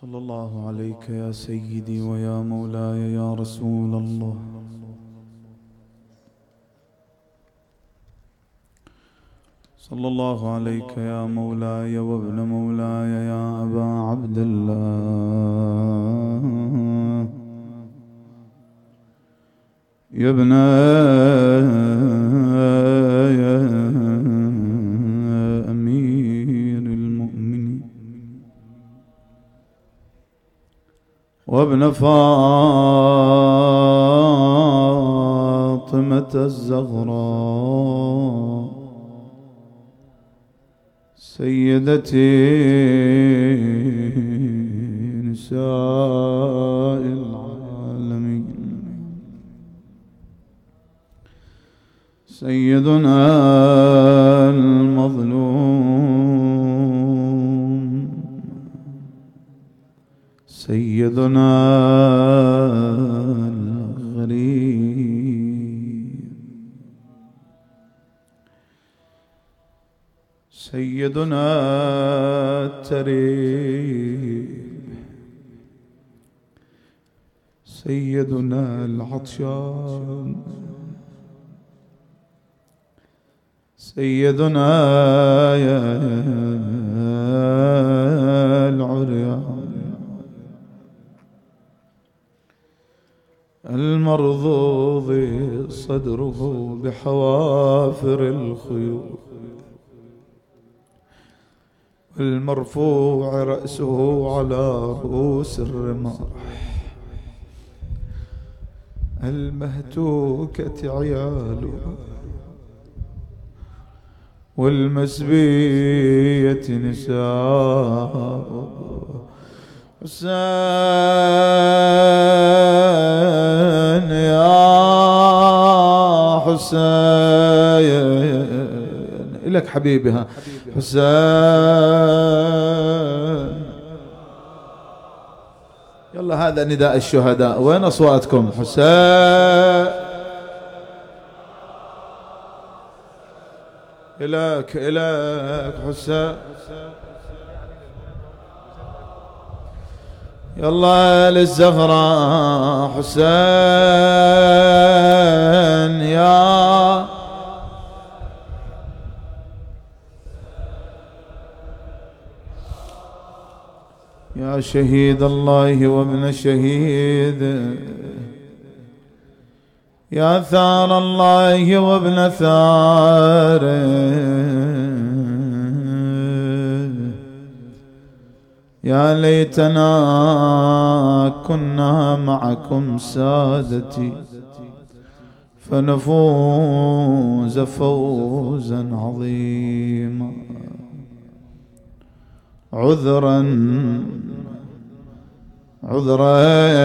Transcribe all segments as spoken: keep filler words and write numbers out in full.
صلى الله عليك يا سيدي ويا مولاي يا رسول الله. صلى الله عليك يا مولاي وابن مولاي يا أبا عبد الله، يا ابن يا أمير المؤمنين وابن فاطمة الزهراء سيدتي نساء العالمين، سيدنا المظلوم، سيدنا الغريب، سيدنا التريب، سيدنا العطشان، سيدنا يا العريان، المرضوض صدره بحوافر الخيول، والمرفوع رأسه على رؤوس الرماح، المهتوكة عياله والمسبية نساء، حسين يا حسين إلك حبيبها حسين. يلا هذا نداء الشهداء، وين أصواتكم؟ حسين إلك إلك حسين. يلا للزهراء حسين يا يا شهيد الله وابن شهيد، يا ثار الله وابن ثار، يا ليتنا كنا معكم سادتي فنفوز فوزا عظيما. عذرا عذرا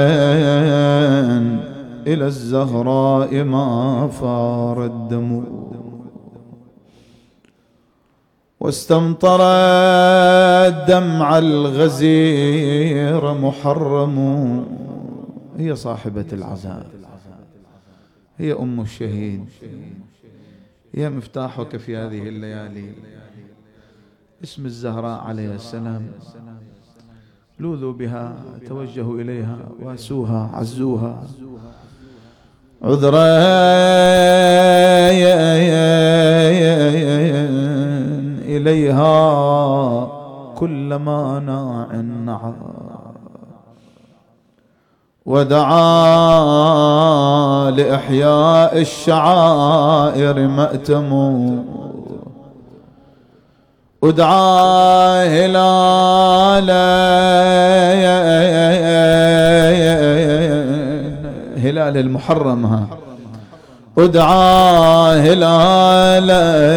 إلى الزهراء ما فار الدم، واستمطر الدمع الغزير محرم. هي صاحبة العزاء، هي أم الشهيد، هي مفتاحك في هذه الليالي. اسم الزهراء عليه السلام، لوذوا بها، توجهوا إليها، واسوها، عزوها. عذرا إليها كلما ناع نعى، ودعا لإحياء الشعائر مأتم، ودعا هلال هلال المحرم، ودعا هلال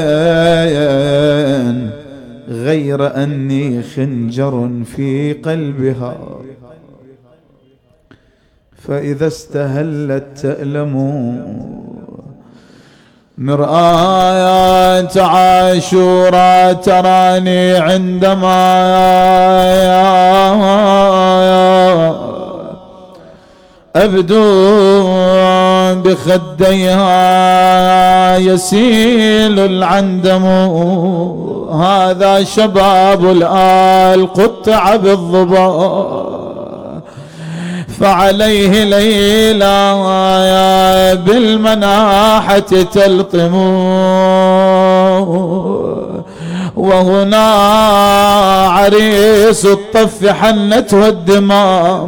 غير أني خنجر في قلبها، فإذا استهلت تألم. مرآة عاشوراء تراني عندما أبدو بخديها يسيل العندم، هذا شباب الآل قطع بالضبا، فعليه ليلى بالمناحة تلطم، وهنا عريس الطف حنته الدمام.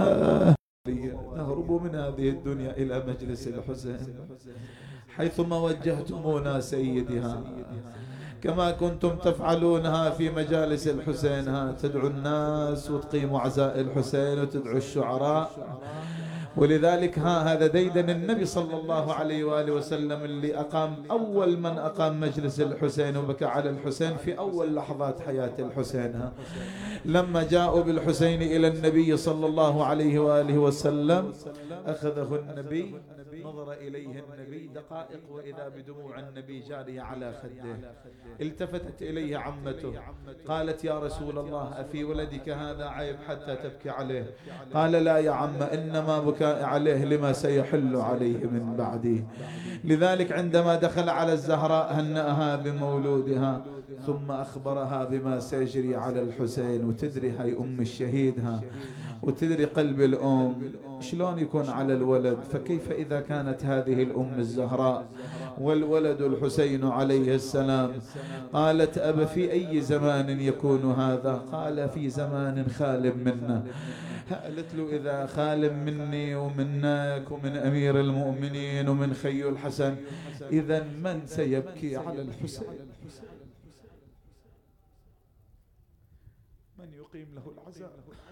نهرب من هذه الدنيا إلى مجلس الحسين حيثما وجهتمونا سيدها، كما كنتم تفعلونها في مجالس الحسين، ها تدعو الناس وتقيموا عزاء الحسين وتدعو الشعراء. ولذلك ها هذا ديدن النبي صلى الله عليه وآله وسلم اللي أقام أول من أقام مجلس الحسين وبكى على الحسين في أول لحظات حياة الحسين. ها لما جاءوا بالحسين إلى النبي صلى الله عليه وآله وسلم أخذه النبي، نظر إليه النبي دقائق وإذا بدموع النبي جارية على خده. التفتت إليه عمته قالت يا رسول الله أفي ولدك هذا عيب حتى تبكي عليه؟ قال لا يا عم، إنما بكاء عليه لما سيحل عليه من بعدي. لذلك عندما دخل على الزهراء هنأها بمولودها ثم أخبرها بما سيجري على الحسين. وتدري هاي أم الشهيدها وتدري قلب الأم شلون يكون على الولد، فكيف إذا كانت هذه الأم الزهراء والولد الحسين عليه السلام. قالت أب في أي زمان يكون هذا؟ قال في زمان خال منا. قالت له إذا خال مني ومنك ومن أمير المؤمنين ومن خي الحسن، إذا من سيبكي على الحسين؟ من يقيم له العزاء؟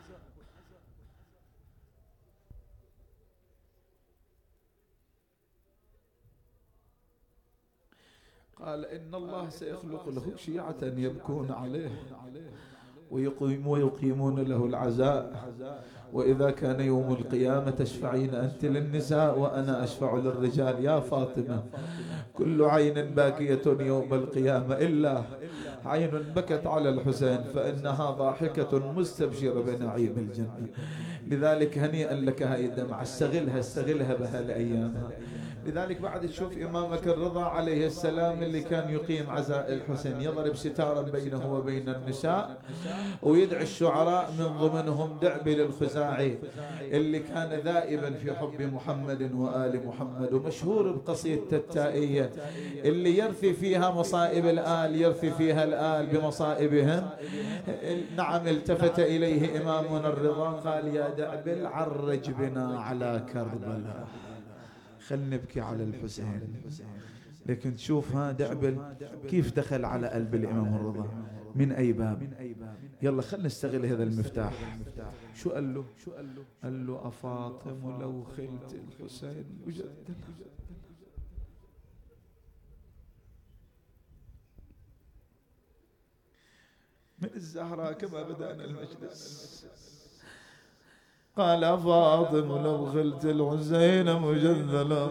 قال إن الله سيخلق له شيعة يبكون عليه ويقيم ويقيمون له العزاء، وإذا كان يوم القيامة تشفعين أنت للنساء وأنا أشفع للرجال. يا فاطمة كل عين باكية يوم القيامة إلا عين بكت على الحسين فإنها ضاحكة مستبشرة بنعيم الجنة. لذلك هنيئا لك هاي الدمعة، استغلها استغلها بهالأيام. لذلك بعد تشوف إمامك الرضا عليه السلام اللي كان يقيم عزاء الحسين يضرب ستارا بينه وبين النساء ويدعي الشعراء من ضمنهم دعبل الخزاعي اللي كان ذائبا في حب محمد وآل محمد، ومشهور بقصيدة التائية اللي يرثي فيها مصائب الآل، يرثي فيها الآل بمصائبهم. نعم التفت إليه إمامنا الرضا قال يا دعبل عرج بنا على كربلاء، خل نبكي على الحسين. لكن تشوف ها دعبل كيف دخل على قلب الإمام الرضا من أي باب. يلا خل نستغل هذا المفتاح. شو قال له؟ قال له أفاطم لو خلت الحسين مجددا. من الزهراء كما بدأنا المجلس قال فاطم لو خلت الحسين مجذلا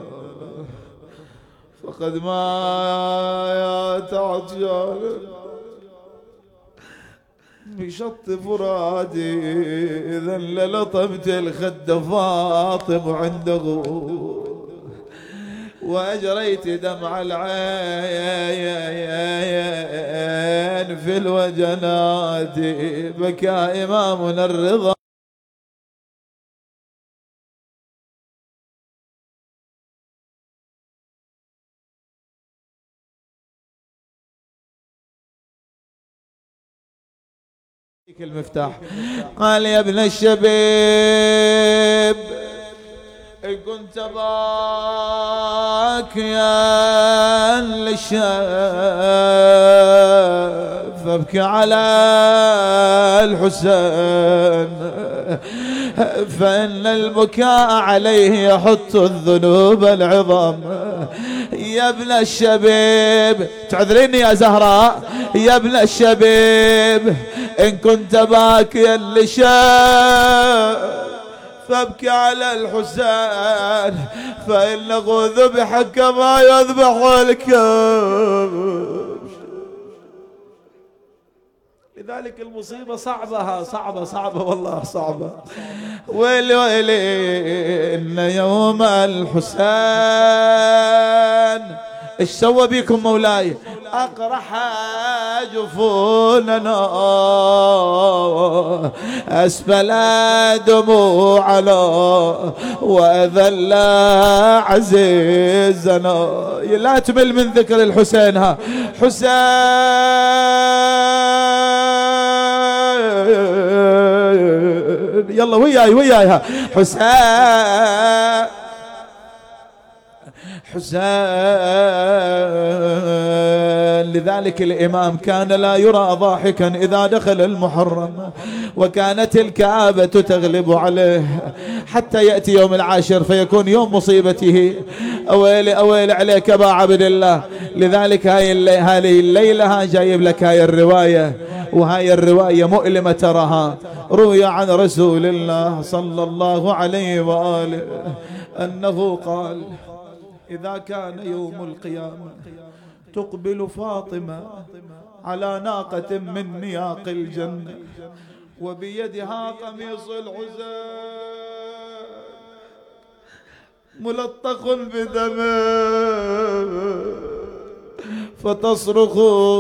فقد مات عطشان بشط فرادي إذا للطمت الخد فاطم عنده وأجريت دمع العين في الوجنات. بكى إمامنا الرضا المفتاح. قال يا ابن الشبيب إن كنت باكيا للشاف فابكي على الحسين فإن البكاء عليه يحط الذنوب العظام. يا ابن الشبيب تعذريني يا زهراء، يا ابن الشبيب إن كنت باكيا لشاف فابكي على الحسين فإنه ذبح كما يذبح الكبش. لذلك المصيبة صعبة صعبة صعبة والله صعبة. ويلي ويلي إن يوم الحسين ايش سوى بيكم مولاي؟ أقرح جفوننا أسفل دموعنا وأذل عزيزنا. لا تمل من ذكر الحسين. ها حسين يلا وياي وياي. ها حسين حسين. لذلك الإمام كان لا يرى ضاحكا إذا دخل المحرم، وكانت الكآبة تغلب عليه حتى يأتي يوم العاشر فيكون يوم مصيبته. أويلي أويلي عليك أبا عبد الله. لذلك هاي الليلة جايب لك هاي الرواية، وهاي الرواية مؤلمة تراها. روي عن رسول الله صلى الله عليه وآله أنه قال: إذا كان يوم القيامة تقبل فاطمة على ناقة من نياق الجنة وبيدها قميص الحسين ملطخ بدمه، فتصرخ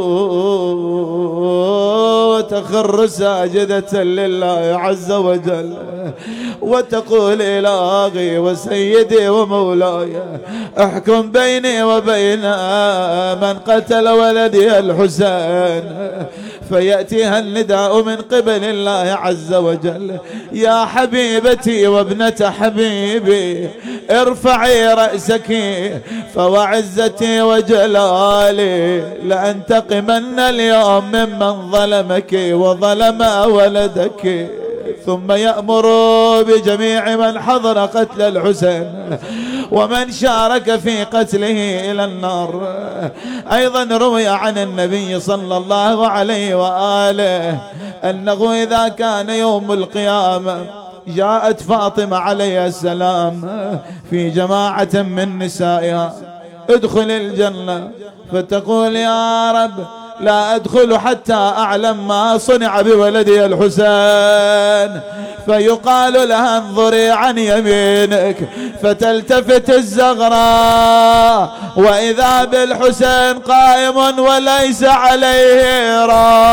وتخر ساجدة لله عز وجل وتقول: إلهي وسيدي ومولاي احكم بيني وبين من قتل ولدي الحسين. فيأتيها النداء من قبل الله عز وجل: يا حبيبتي وابنة حبيبي ارفعي رأسك فوعزتي وجلالي لأنتقمن اليوم ممن ظلمك وظلم ولدك. ثم يأمر بجميع من حضر قتل الحسين ومن شارك في قتله إلى النار. أيضا روي عن النبي صلى الله عليه وآله أنه إذا كان يوم القيامة جاءت فاطمة عليه السلام في جماعة من نسائها: ادخل الجنة، فتقول: يا رب لا أدخل حتى أعلم ما صنع بولدي الحسين. فيقال لها: انظري عن يمينك، فتلتفت الزغراء وإذا بالحسين قائم وليس عليه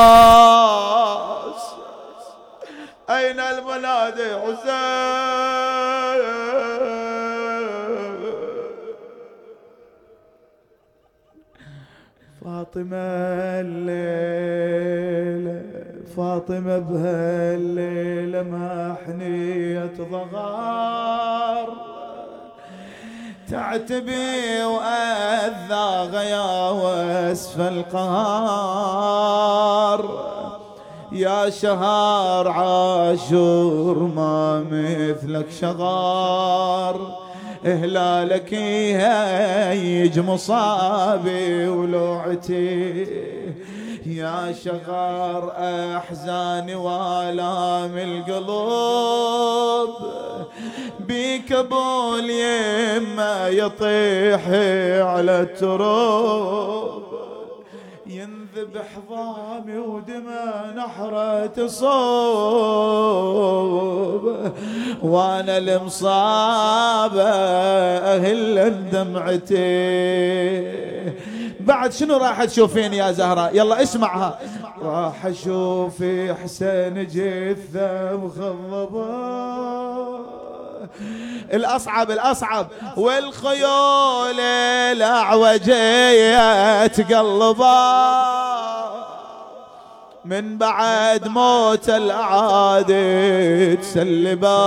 رأس. أين المنادي حسين؟ فاطمة الليلة فاطمة بها الليلة محنية ضغار، تعتبي وأذى يا واسف القهار. يا شهر عاشور ما مثلك شغار، إهلالك يهيج مصابي ولوعتي. يا شغار أحزاني والام القلوب، بيك ابو اليمة يطيح على التراب. ينذبح ضامي ودمى نحرة صوب، وانا المصابة اهل دمعتي. بعد شنو راح تشوفين يا زهراء؟ يلا اسمعها. راح اشوف حسين جثة مخضبة، الأصعب الأصعب، والخيول الأعوجية تقلبا من بعد موت الأعادي تسلبا.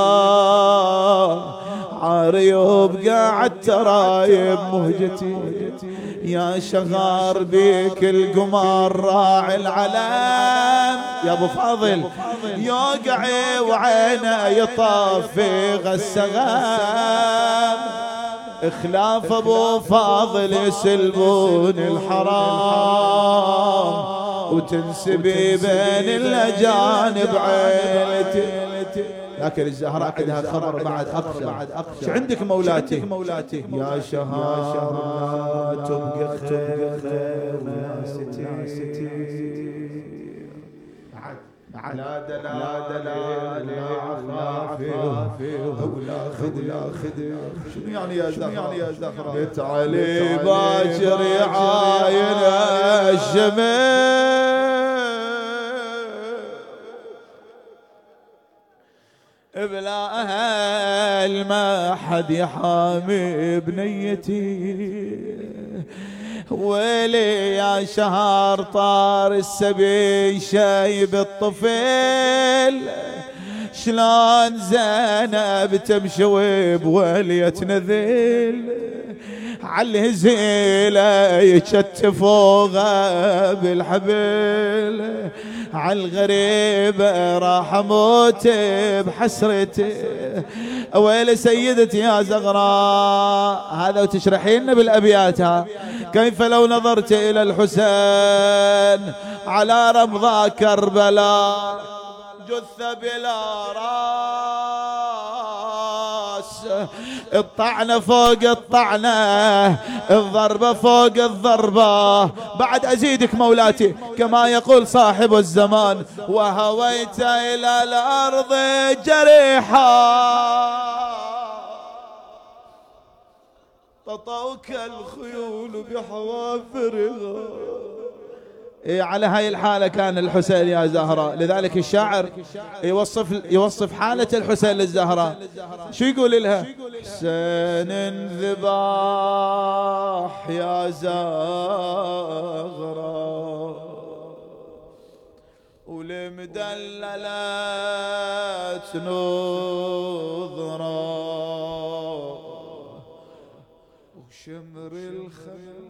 عاري وبقى عالترايب مهجتي، يا شغار بيك القمر راعي العلام. يا ابو فاضل يوقع وعينه يطفي غسغام، اخلاف ابو فاضل يسلبون الحرام وتنسبي بين الاجانب عيلتي. لكن الزهراء عندها خبر بعد أقصى. شو عندك مولاتي؟ يا شهار تبقى خير وناستي. على دلال عفافي ولا خدي. شنو يعني يا زهرة؟ يعني يا زهرة بيت علي باكر يعاين الشمس بلا أهل ما حد يحامي بنيتي. ويلي يا شهر طار السبي شايب الطفل شلون زينب تمشي وبولية نذيل عالهزيلة يشتفوها بالحبل عالغريبة راح اموت بحسرتي. ويلي سيدتي يا زغراء هذا وتشرحين بالابيات كيف لو نظرت الى الحسين على رمضاء كربلاء جثة بلا راس الطعنة فوق الطعنة الضربة فوق الضربة. بعد أزيدك مولاتي كما يقول صاحب الزمان وهويت إلى الأرض جريحا تطوك الخيول بحوافرها. إيه على هاي الحالة كان الحسين يا زهراء. لذلك الشاعر يوصف يوصف حالة الحسين للزهراء شو يقول لها؟ حسين ذباح يا زهراء ولمدللات نظرة وشمر الخمر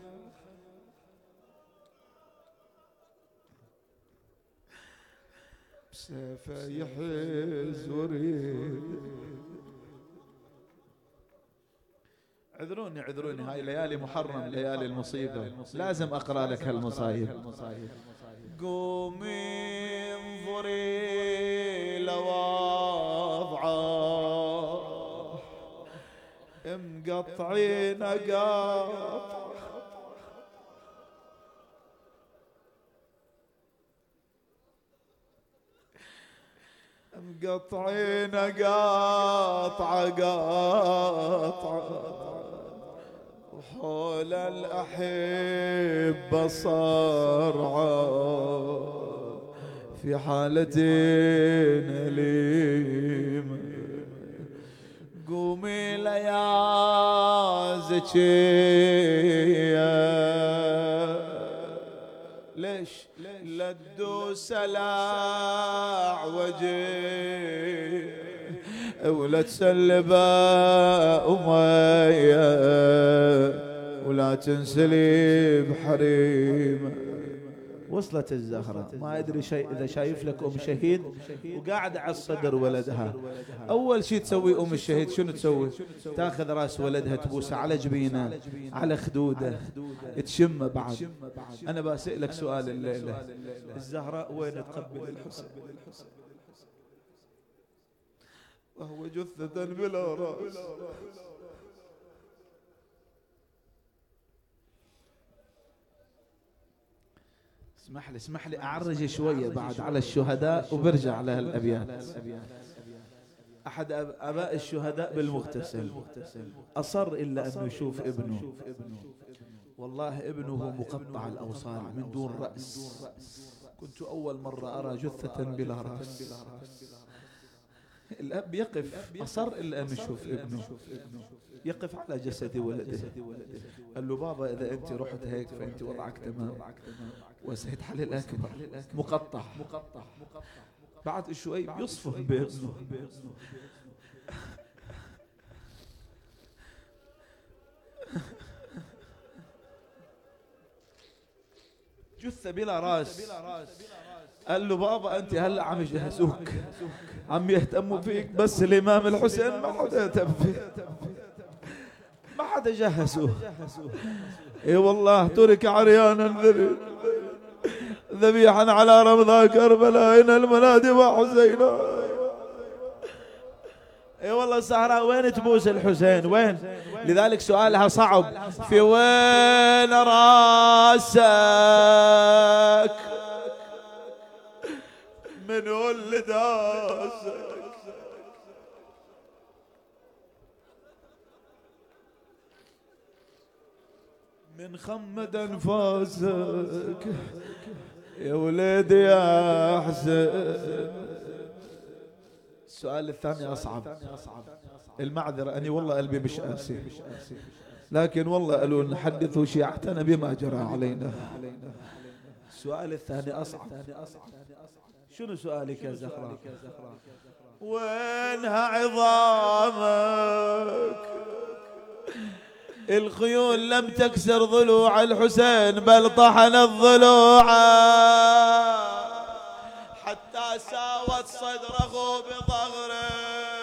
سيفه يحز وريد. عذروني عذروني هاي ليالي محرم ليالي المصيبة لازم أقرأ لك هالمصايب. قومي انظري لوضعه مقطعين قاطع مقطعين قاطعة قاطعة وحول الأحبة صرعى في حالتين أليمة. قومي ليا زكية ليش لا تدوس لا وجه ولا تسلب أمية ولا تنسلي بحريمة. وصلت الزهرة ما أدري شيء إذا شايف لك أم شهيد وقاعدة على الصدر ولدها أول شيء تسوي أم الشهيد شنو تسوي؟ تاخذ رأس ولدها تبوسه على جبينه على خدوده تشمه. بعد أنا بسألك سؤال الليلة الزهراء وين تقبل الحسين وهو جثة بلا رأس؟ اسمح لي اسمح لي أعرج شوية بعد على الشهداء وبرجع على هالأبيات. أحد أباء الشهداء بالمغتسل أصر إلا أنه يشوف ابنه. والله ابنه مقطع الأوصال من دون رأس. كنت أول مرة أرى جثة بلا رأس. الأب يقف أصر إلا أن يشوف ابنه يقف على جسد ولده. قال له بابا إذا أنت رحت هيك فأنت وضعك تمام. وسيد علي الأكبر مقطع بعد شوي يصفه بابنه. جثة بلا راس. قال له بابا أنت هلا عم يجهزوك عم يهتموا فيك بس الإمام الحسين ما حدا يهتم فيه ما حدا جهزوه. اي والله ترك عريانا ذبيحا على رمضاء كربلاء إن المنادي وحسينا. اي والله الزهراء وين تبوس الحسين وين؟ لذلك سؤالها صعب في وين راسك منو اللي داسك من خمد انفاسك يا وليدي يا حسين. السؤال الثاني أصعب. المعذرة أني والله قلبي مش قاسي، لكن والله قالوا نحدث شيعتنا بما جرى علينا. السؤال الثاني أصعب. شنو سؤالك يا زهراء؟ وينها عظامك؟ الخيول لم تكسر ضلوع الحسين بل طحنت ضلوعه حتى ساوت صدره بظهره.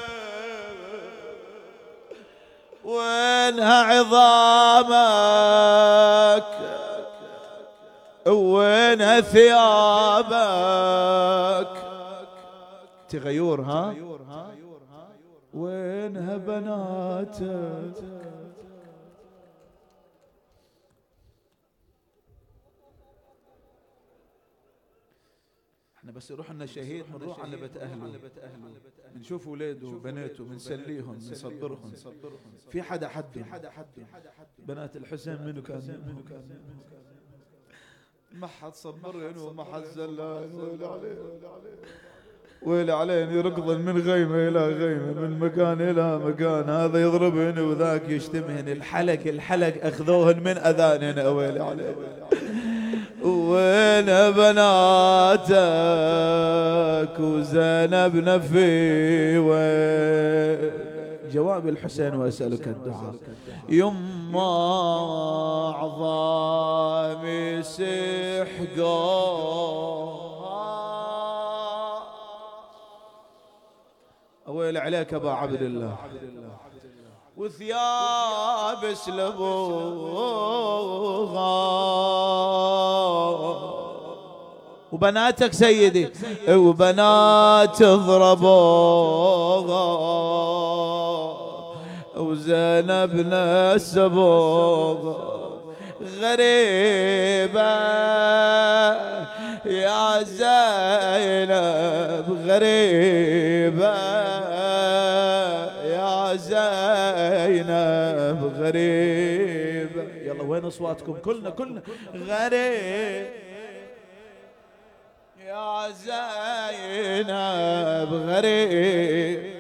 وينها عظامك؟ وينها ثيابك؟ تغيور ها؟ وينها بناتك؟ احنا بس يروح لنا شهيد بنروح على بيت اهله، بنشوف اولاده وبناته بنسليهم بنصبرهم. في حدا حد بنات الحسين منو كان؟ ما حد صبرين وما حد زلان. ويلي عليه ويلي عليه يركضن من غيمه الى غيمه، من مكان الى مكان، هذا يضربهن وذاك يشتمهن. الحلق الحلق اخذوهن من اذانهن. ويلي عليه. وين بناتك وزينب نفي؟ وين جواب الحسين واسألك الدعاء. يما عظامي سحقا ويل عليك ابا عبد الله، وثياب سلبوها وبناتك سيدي وبنات ضربوها وزينب نسبوها. غريبة يا زينب غريبة يا زينب غريبة. يلا وين اصواتكم؟ كلنا كلنا غريب يا زينب غريب.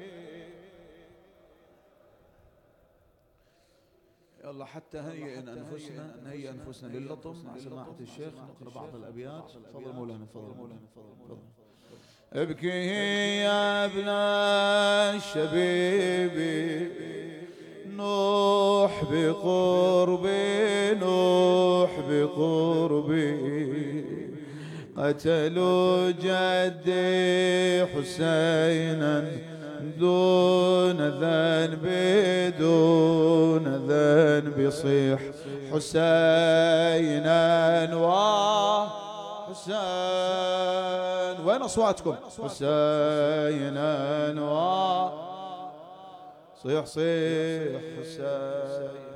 يلا حتى هيئ انفسنا نهيئ انفسنا للطم مع سماحة الشيخ نقرا بعض الابيات. تفضل مولانا. تفضل مولانا. تفضل. ابكي يا ابن الشبيبي نوح بقربي نوح بقربي قتلوا جدي حسينا دون ذنب دون ذنب صيح حسينا وحسين. وين اصواتكم؟ حسينا و صيح صيح حسين.